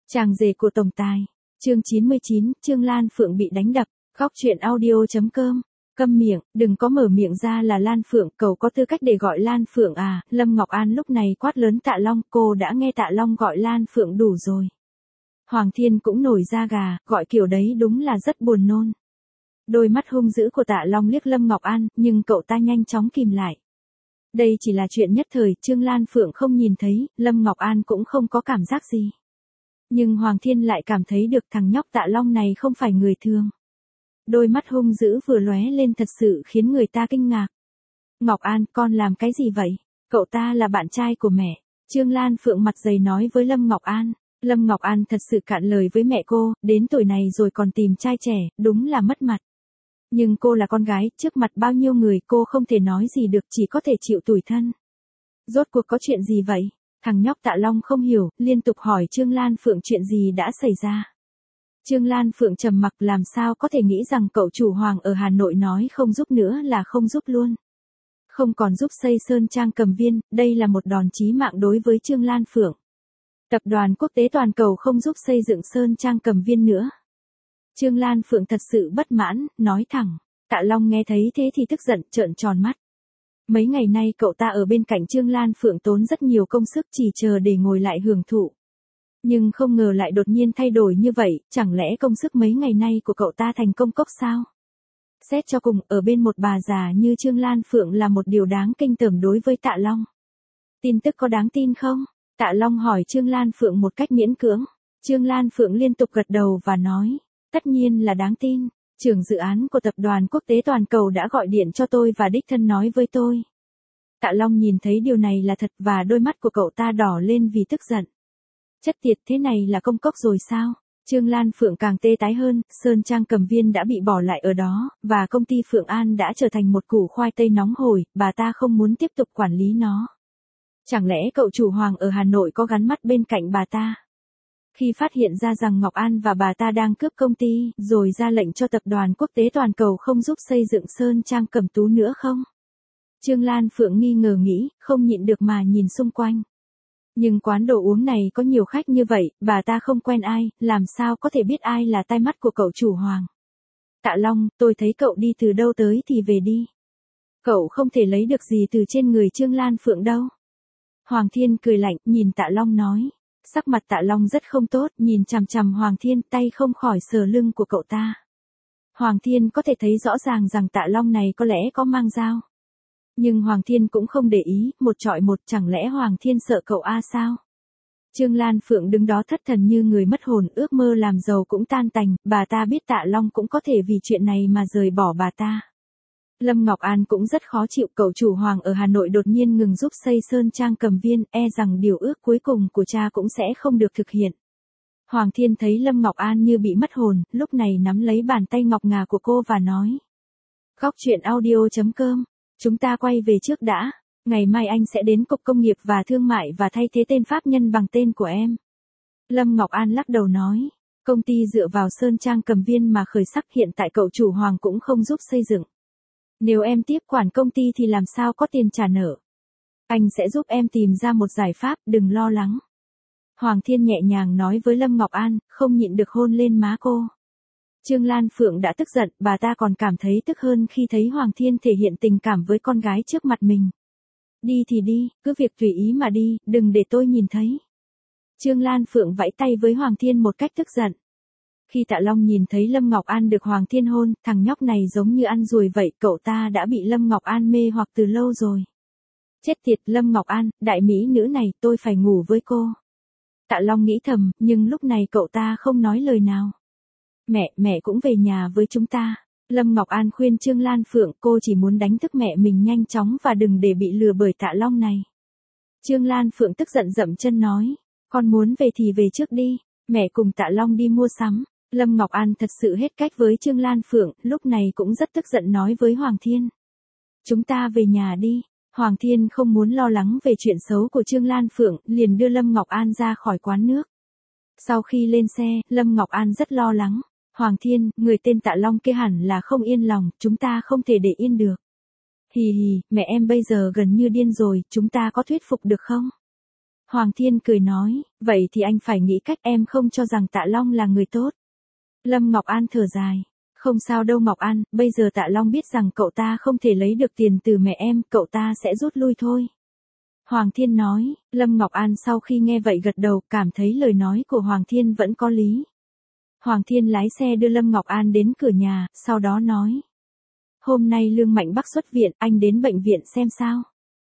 Chàng rể của tổng tài. Chương 99, Trương Lan Phượng bị đánh đập. Góc truyện audio.com. Câm miệng, đừng có mở miệng ra là Lan Phượng, cậu có tư cách để gọi Lan Phượng à? Lâm Ngọc An lúc này quát lớn Tạ Long, cô đã nghe Tạ Long gọi Lan Phượng đủ rồi. Hoàng Thiên cũng nổi da gà, gọi kiểu đấy đúng là rất buồn nôn. Đôi mắt hung dữ của Tạ Long liếc Lâm Ngọc An, nhưng cậu ta nhanh chóng kìm lại. Đây chỉ là chuyện nhất thời, Trương Lan Phượng không nhìn thấy, Lâm Ngọc An cũng không có cảm giác gì. Nhưng Hoàng Thiên lại cảm thấy được thằng nhóc Tạ Long này không phải người thường. Đôi mắt hung dữ vừa lóe lên thật sự khiến người ta kinh ngạc. Ngọc An, con làm cái gì vậy? Cậu ta là bạn trai của mẹ. Trương Lan Phượng mặt dày nói với Lâm Ngọc An. Lâm Ngọc An thật sự cạn lời với mẹ cô, đến tuổi này rồi còn tìm trai trẻ, đúng là mất mặt. Nhưng cô là con gái, trước mặt bao nhiêu người cô không thể nói gì được, chỉ có thể chịu tủi thân. Rốt cuộc có chuyện gì vậy? Thằng nhóc Tạ Long không hiểu, liên tục hỏi Trương Lan Phượng chuyện gì đã xảy ra. Trương Lan Phượng trầm mặc, làm sao có thể nghĩ rằng cậu chủ Hoàng ở Hà Nội nói không giúp nữa là không giúp luôn. Không còn giúp xây Sơn Trang Cầm Viên, đây là một đòn chí mạng đối với Trương Lan Phượng. Tập đoàn quốc tế toàn cầu không giúp xây dựng Sơn Trang Cầm Viên nữa. Trương Lan Phượng thật sự bất mãn, nói thẳng. Tạ Long nghe thấy thế thì tức giận, trợn tròn mắt. Mấy ngày nay cậu ta ở bên cạnh Trương Lan Phượng tốn rất nhiều công sức chỉ chờ để ngồi lại hưởng thụ. Nhưng không ngờ lại đột nhiên thay đổi như vậy, chẳng lẽ công sức mấy ngày nay của cậu ta thành công cốc sao? Xét cho cùng, ở bên một bà già như Trương Lan Phượng là một điều đáng kinh tởm đối với Tạ Long. Tin tức có đáng tin không? Tạ Long hỏi Trương Lan Phượng một cách miễn cưỡng. Trương Lan Phượng liên tục gật đầu và nói, tất nhiên là đáng tin. Trưởng dự án của tập đoàn quốc tế toàn cầu đã gọi điện cho tôi và đích thân nói với tôi. Tạ Long nhìn thấy điều này là thật và đôi mắt của cậu ta đỏ lên vì tức giận. Chất tiệt, thế này là công cốc rồi sao? Trương Lan Phượng càng tê tái hơn, Sơn Trang Cầm Viên đã bị bỏ lại ở đó, và công ty Phượng An đã trở thành một củ khoai tây nóng hổi, bà ta không muốn tiếp tục quản lý nó. Chẳng lẽ cậu chủ Hoàng ở Hà Nội có gắn mắt bên cạnh bà ta? Khi phát hiện ra rằng Ngọc An và bà ta đang cướp công ty, rồi ra lệnh cho tập đoàn quốc tế toàn cầu không giúp xây dựng Sơn Trang Cẩm Tú nữa không? Trương Lan Phượng nghi ngờ nghĩ, không nhịn được mà nhìn xung quanh. Nhưng quán đồ uống này có nhiều khách như vậy, bà ta không quen ai, làm sao có thể biết ai là tai mắt của cậu chủ Hoàng. Tạ Long, tôi thấy cậu đi từ đâu tới thì về đi. Cậu không thể lấy được gì từ trên người Trương Lan Phượng đâu. Hoàng Thiên cười lạnh, nhìn Tạ Long nói. Sắc mặt Tạ Long rất không tốt, nhìn chằm chằm Hoàng Thiên, tay không khỏi sờ lưng của cậu ta. Hoàng Thiên có thể thấy rõ ràng rằng Tạ Long này có lẽ có mang dao. Nhưng Hoàng Thiên cũng không để ý, một trọi một, chẳng lẽ Hoàng Thiên sợ cậu sao? Trương Lan Phượng đứng đó thất thần như người mất hồn, ước mơ làm giàu cũng tan tành, bà ta biết Tạ Long cũng có thể vì chuyện này mà rời bỏ bà ta. Lâm Ngọc An cũng rất khó chịu, cậu chủ Hoàng ở Hà Nội đột nhiên ngừng giúp xây Sơn Trang Cầm Viên, e rằng điều ước cuối cùng của cha cũng sẽ không được thực hiện. Hoàng Thiên thấy Lâm Ngọc An như bị mất hồn, lúc này nắm lấy bàn tay ngọc ngà của cô và nói. Góc truyện audio.com, chúng ta quay về trước đã, ngày mai anh sẽ đến Cục Công nghiệp và Thương mại và thay thế tên pháp nhân bằng tên của em. Lâm Ngọc An lắc đầu nói, công ty dựa vào Sơn Trang Cầm Viên mà khởi sắc, hiện tại cậu chủ Hoàng cũng không giúp xây dựng. Nếu em tiếp quản công ty thì làm sao có tiền trả nợ? Anh sẽ giúp em tìm ra một giải pháp, đừng lo lắng. Hoàng Thiên nhẹ nhàng nói với Lâm Ngọc An, không nhịn được hôn lên má cô. Trương Lan Phượng đã tức giận, bà ta còn cảm thấy tức hơn khi thấy Hoàng Thiên thể hiện tình cảm với con gái trước mặt mình. Đi thì đi, cứ việc tùy ý mà đi, đừng để tôi nhìn thấy. Trương Lan Phượng vẫy tay với Hoàng Thiên một cách tức giận. Khi Tạ Long nhìn thấy Lâm Ngọc An được Hoàng Thiên hôn, thằng nhóc này giống như ăn ruồi vậy, cậu ta đã bị Lâm Ngọc An mê hoặc từ lâu rồi. Chết tiệt, Lâm Ngọc An, đại mỹ nữ này, tôi phải ngủ với cô. Tạ Long nghĩ thầm, nhưng lúc này cậu ta không nói lời nào. Mẹ cũng về nhà với chúng ta. Lâm Ngọc An khuyên Trương Lan Phượng, cô chỉ muốn đánh thức mẹ mình nhanh chóng và đừng để bị lừa bởi Tạ Long này. Trương Lan Phượng tức giận dậm chân nói, con muốn về thì về trước đi, mẹ cùng Tạ Long đi mua sắm. Lâm Ngọc An thật sự hết cách với Trương Lan Phượng, lúc này cũng rất tức giận nói với Hoàng Thiên. Chúng ta về nhà đi. Hoàng Thiên không muốn lo lắng về chuyện xấu của Trương Lan Phượng, liền đưa Lâm Ngọc An ra khỏi quán nước. Sau khi lên xe, Lâm Ngọc An rất lo lắng. Hoàng Thiên, người tên Tạ Long kia hẳn là không yên lòng, chúng ta không thể để yên được. Hì hì, mẹ em bây giờ gần như điên rồi, chúng ta có thuyết phục được không? Hoàng Thiên cười nói, vậy thì anh phải nghĩ cách, em không cho rằng Tạ Long là người tốt. Lâm Ngọc An thở dài. Không sao đâu Ngọc An, bây giờ Tạ Long biết rằng cậu ta không thể lấy được tiền từ mẹ em, cậu ta sẽ rút lui thôi. Hoàng Thiên nói, Lâm Ngọc An sau khi nghe vậy gật đầu, cảm thấy lời nói của Hoàng Thiên vẫn có lý. Hoàng Thiên lái xe đưa Lâm Ngọc An đến cửa nhà, sau đó nói. Hôm nay Lương Mạnh Bắc xuất viện, anh đến bệnh viện xem sao.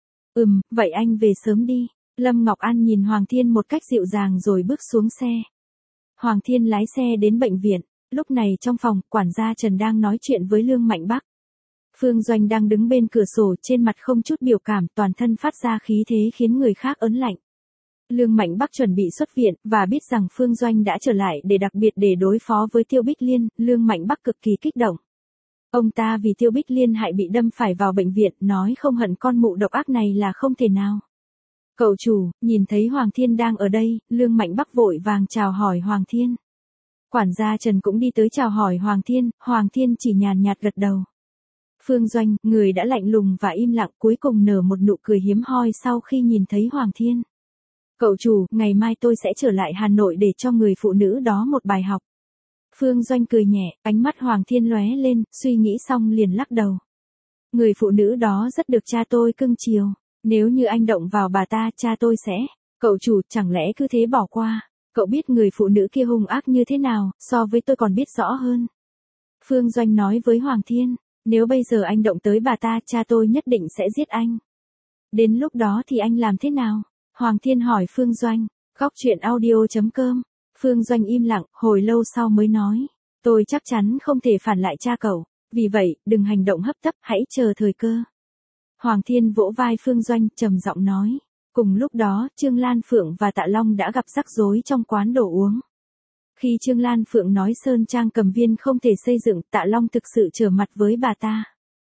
Vậy anh về sớm đi. Lâm Ngọc An nhìn Hoàng Thiên một cách dịu dàng rồi bước xuống xe. Hoàng Thiên lái xe đến bệnh viện. Lúc này trong phòng, quản gia Trần đang nói chuyện với Lương Mạnh Bắc. Phương Doanh đang đứng bên cửa sổ, trên mặt không chút biểu cảm, toàn thân phát ra khí thế khiến người khác ớn lạnh. Lương Mạnh Bắc chuẩn bị xuất viện, và biết rằng Phương Doanh đã trở lại để đặc biệt để đối phó với Tiêu Bích Liên, Lương Mạnh Bắc cực kỳ kích động. Ông ta vì Tiêu Bích Liên hại bị đâm phải vào bệnh viện, nói không hận con mụ độc ác này là không thể nào. Cậu chủ, nhìn thấy Hoàng Thiên đang ở đây, Lương Mạnh Bắc vội vàng chào hỏi Hoàng Thiên. Quản gia Trần cũng đi tới chào hỏi Hoàng Thiên chỉ nhàn nhạt gật đầu. Phương Doanh, người đã lạnh lùng và im lặng, cuối cùng nở một nụ cười hiếm hoi sau khi nhìn thấy Hoàng Thiên. Cậu chủ, ngày mai tôi sẽ trở lại Hà Nội để cho người phụ nữ đó một bài học. Phương Doanh cười nhẹ, ánh mắt Hoàng Thiên lóe lên, suy nghĩ xong liền lắc đầu. Người phụ nữ đó rất được cha tôi cưng chiều, nếu như anh động vào bà ta, cha tôi sẽ. Cậu chủ, chẳng lẽ cứ thế bỏ qua? Cậu biết người phụ nữ kia hung ác như thế nào, so với tôi còn biết rõ hơn. Phương Doanh nói với Hoàng Thiên, nếu bây giờ anh động tới bà ta, cha tôi nhất định sẽ giết anh. Đến lúc đó thì anh làm thế nào? Hoàng Thiên hỏi Phương Doanh. Góc truyện audio.com. Phương Doanh im lặng, hồi lâu sau mới nói. Tôi chắc chắn không thể phản lại cha cậu, vì vậy, đừng hành động hấp tấp, hãy chờ thời cơ. Hoàng Thiên vỗ vai Phương Doanh, trầm giọng nói. Cùng lúc đó, Trương Lan Phượng và Tạ Long đã gặp rắc rối trong quán đồ uống. Khi Trương Lan Phượng nói Sơn Trang Cầm Viên không thể xây dựng, Tạ Long thực sự trở mặt với bà ta.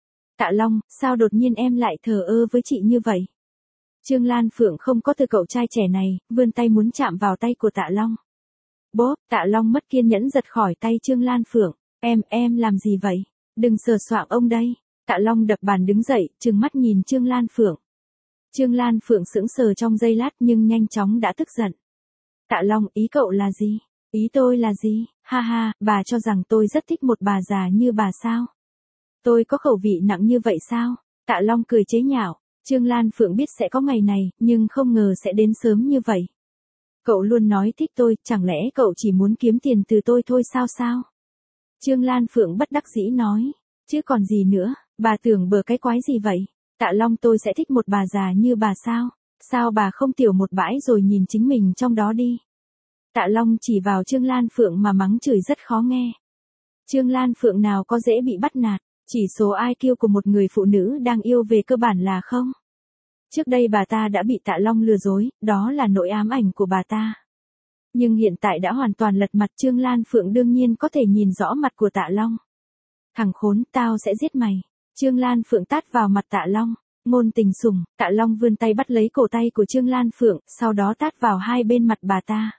Tạ Long, sao đột nhiên em lại thờ ơ với chị như vậy? Trương Lan Phượng không có từ cậu trai trẻ này, vươn tay muốn chạm vào tay của Tạ Long. Bốp, Tạ Long mất kiên nhẫn giật khỏi tay Trương Lan Phượng. Em làm gì vậy? Đừng sờ soạng ông đây. Tạ Long đập bàn đứng dậy, trừng mắt nhìn Trương Lan Phượng. Trương Lan Phượng sững sờ trong giây lát nhưng nhanh chóng đã tức giận. Tạ Long, ý cậu là gì? Ý tôi là gì? Ha ha, bà cho rằng tôi rất thích một bà già như bà sao? Tôi có khẩu vị nặng như vậy sao? Tạ Long cười chế nhạo. Trương Lan Phượng biết sẽ có ngày này, nhưng không ngờ sẽ đến sớm như vậy. Cậu luôn nói thích tôi, chẳng lẽ cậu chỉ muốn kiếm tiền từ tôi thôi sao? Trương Lan Phượng bất đắc dĩ nói. Chứ còn gì nữa, bà tưởng bừa cái quái gì vậy? Tạ Long, tôi sẽ thích một bà già như bà sao? Sao bà không tiểu một bãi rồi nhìn chính mình trong đó đi? Tạ Long chỉ vào Trương Lan Phượng mà mắng chửi rất khó nghe. Trương Lan Phượng nào có dễ bị bắt nạt, chỉ số IQ của một người phụ nữ đang yêu về cơ bản là không. Trước đây bà ta đã bị Tạ Long lừa dối, đó là nỗi ám ảnh của bà ta. Nhưng hiện tại đã hoàn toàn lật mặt, Trương Lan Phượng đương nhiên có thể nhìn rõ mặt của Tạ Long. Thằng khốn, tao sẽ giết mày. Trương Lan Phượng tát vào mặt Tạ Long. Ngôn tình sủng, Tạ Long vươn tay bắt lấy cổ tay của Trương Lan Phượng, sau đó tát vào hai bên mặt bà ta.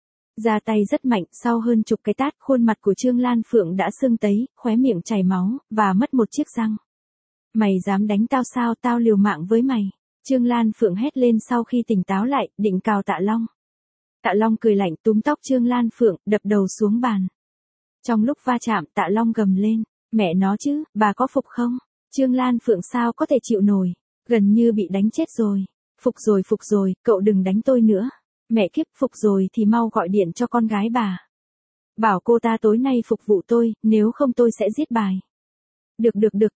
Ra tay rất mạnh, sau hơn chục cái tát, khuôn mặt của Trương Lan Phượng đã sưng tấy, khóe miệng chảy máu, và mất một chiếc răng. Mày dám đánh tao sao? Tao liều mạng với mày. Trương Lan Phượng hét lên sau khi tỉnh táo lại, định cào Tạ Long. Tạ Long cười lạnh túm tóc Trương Lan Phượng, đập đầu xuống bàn. Trong lúc va chạm, Tạ Long gầm lên. Mẹ nó chứ, bà có phục không? Trương Lan Phượng sao có thể chịu nổi, gần như bị đánh chết rồi. Phục rồi, cậu đừng đánh tôi nữa. Mẹ kiếp, phục rồi thì mau gọi điện cho con gái bà. Bảo cô ta tối nay phục vụ tôi, nếu không tôi sẽ giết bài. Được,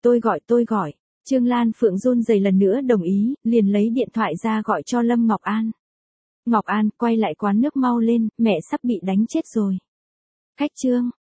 tôi gọi. Trương Lan Phượng run rẩy lần nữa đồng ý, liền lấy điện thoại ra gọi cho Lâm Ngọc An. Ngọc An, quay lại quán nước mau lên, mẹ sắp bị đánh chết rồi. Khách Trương,